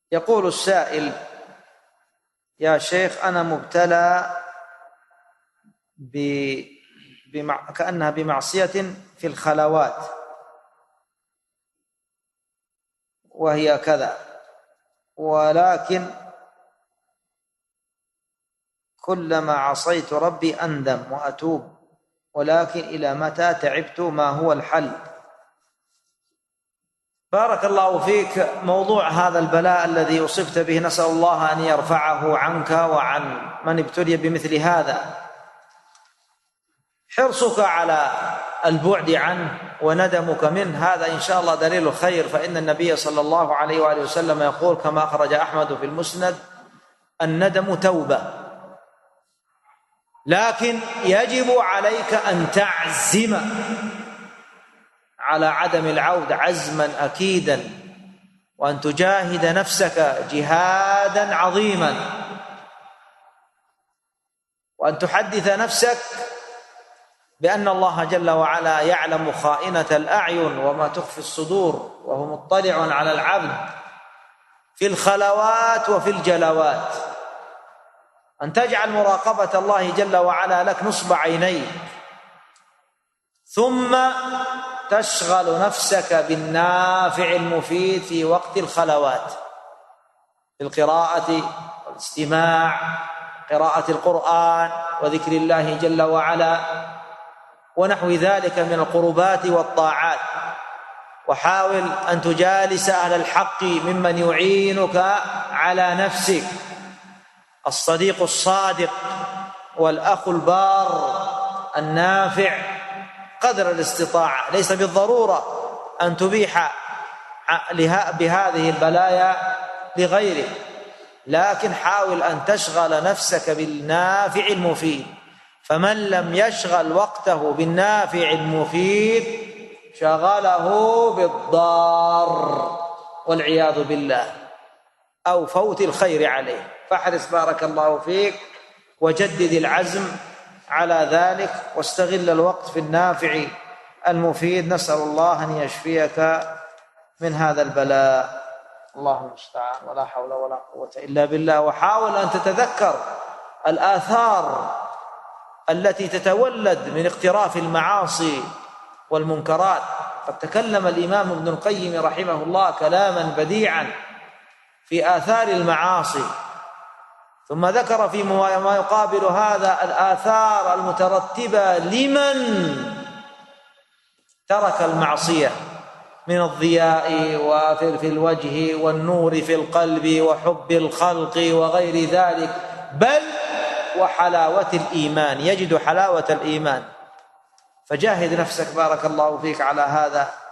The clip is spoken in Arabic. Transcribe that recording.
يقول السائل: يا شيخ، أنا مبتلى كأنها بمعصية في الخلوات، وهي كذا، ولكن كلما عصيت ربي أندم وأتوب، ولكن إلى متى تعبت؟ ما هو الحل؟ بارك الله فيك. موضوع هذا البلاء الذي أصبت به نسأل الله أن يرفعه عنك وعن من ابتلي بمثل هذا. حرصك على البعد عنه وندمك منه هذا إن شاء الله دليل خير، فإن النبي صلى الله عليه وآله وسلم يقول كما أخرج أحمد في المسند: الندم توبة. لكن يجب عليك أن تعزم على عدم العودة عزما أكيدا، وأن تجاهد نفسك جهادا عظيما، وأن تحدث نفسك بأن الله جل وعلا يعلم خائنة الأعين وما تخفي الصدور، وهو مطلع على العبد في الخلوات وفي الجلوات. أن تجعل مراقبة الله جل وعلا لك نصب عينيك، ثم تشغل نفسك بالنافع المفيد في وقت الخلوات، في القراءة والاستماع، قراءة القرآن وذكر الله جل وعلا ونحو ذلك من القربات والطاعات. وحاول أن تجالس أهل الحق ممن يعينك على نفسك، الصديق الصادق والأخ البار النافع قدر الاستطاعة. ليس بالضرورة أن تبيح بهذه البلايا لغيرك، لكن حاول أن تشغل نفسك بالنافع المفيد، فمن لم يشغل وقته بالنافع المفيد شغله بالضار والعياذ بالله، أو فوت الخير عليه. فاحرص بارك الله فيك وجدد العزم على ذلك، واستغل الوقت في النافع المفيد. نسأل الله أن يشفيك من هذا البلاء. الله المستعان، ولا حول ولا قوة إلا بالله. وحاول أن تتذكر الآثار التي تتولد من اقتراف المعاصي والمنكرات. قد تكلم الإمام ابن القيم رحمه الله كلاما بديعا في آثار المعاصي، ثم ذكر في ما يقابل هذا الآثار المترتبة لمن ترك المعصية من الضياء في الوجه والنور في القلب وحب الخلق وغير ذلك، بل وحلاوة الإيمان، يجد حلاوة الإيمان. فجاهد نفسك بارك الله فيك على هذا